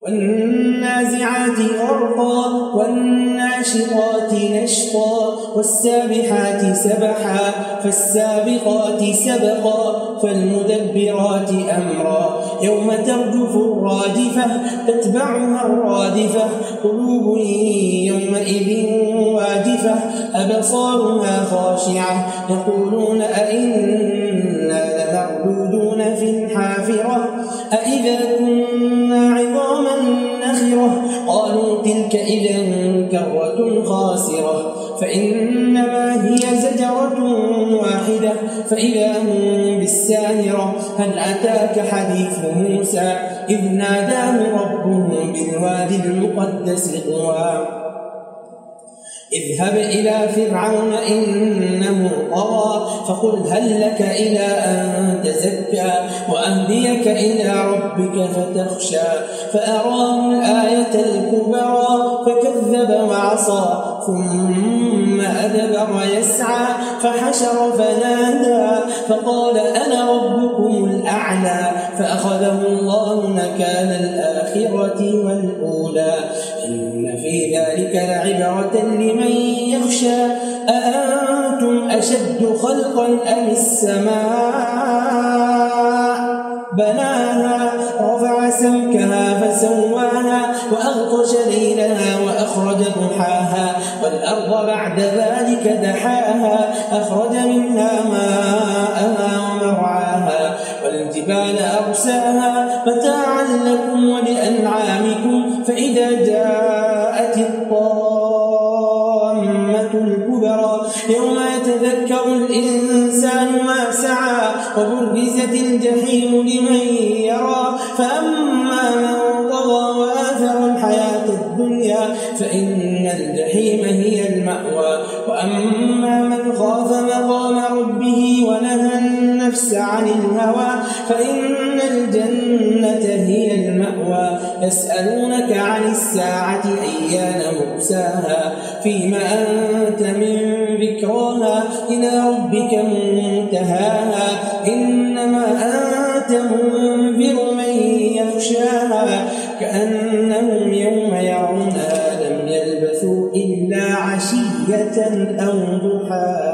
والنازعات غرقا والناشطات نشطا والسابحات سبحا فالسابقات سبقا فالمدبرات أمرا يوم ترجف الرادفة تتبعها الرادفة قلوب يومئذ واجفة أبصارها خاشعة يقولون أئنا لمردودون في الحافرة أئذا كنا عظاما نخرة قالوا تلك إذا كرة خاسرة فإنما هي زجرة واحدة فإذا هم بالساهرة هل أتاك حديث موسى إذ ناداه ربه بالوادي المقدس طوى اذهب إلى فرعون إنه طغى فقل هل لك إلى أن تزكى وأهديك إلى ربك فتخشى فأراه الآية الكبرى فكذب وعصى ثم أدبر يسعى فحشر فنادى فقال أنا ربكم الأعلى فأخذه الله نكال الآخرة والأولى إن في ذلك لعبرة لمن يخشى أأنتم أشد خلقا أم السماء بناها رفع سمكها فسواها وأغطش ليلها وأخرج ضحاها والأرض بعد ذلك دحاها أخرج منها ماءها ومرعاها والجبال أرساها متاعا لكم ولأنعامكم فإذا جاءت الطامة الكبرى يوم يتذكر الإنسان ما سعى وبرزت الجحيم لمن يرى فأما من طغى وآثر الحياة الدنيا فإن الجحيم هي المأوى وأما من خاف مقام ربه ونهى النفس عن الهوى فإن الجنة هي المأوى يسألونك عن الساعة أيان مرساها فيما أنت من ذكراها إلى ربك منتهاها إنما أنت منذر من يخشاها كأنهم يوم يرونها لم يلبثوا إلا عشية أو ضحاها.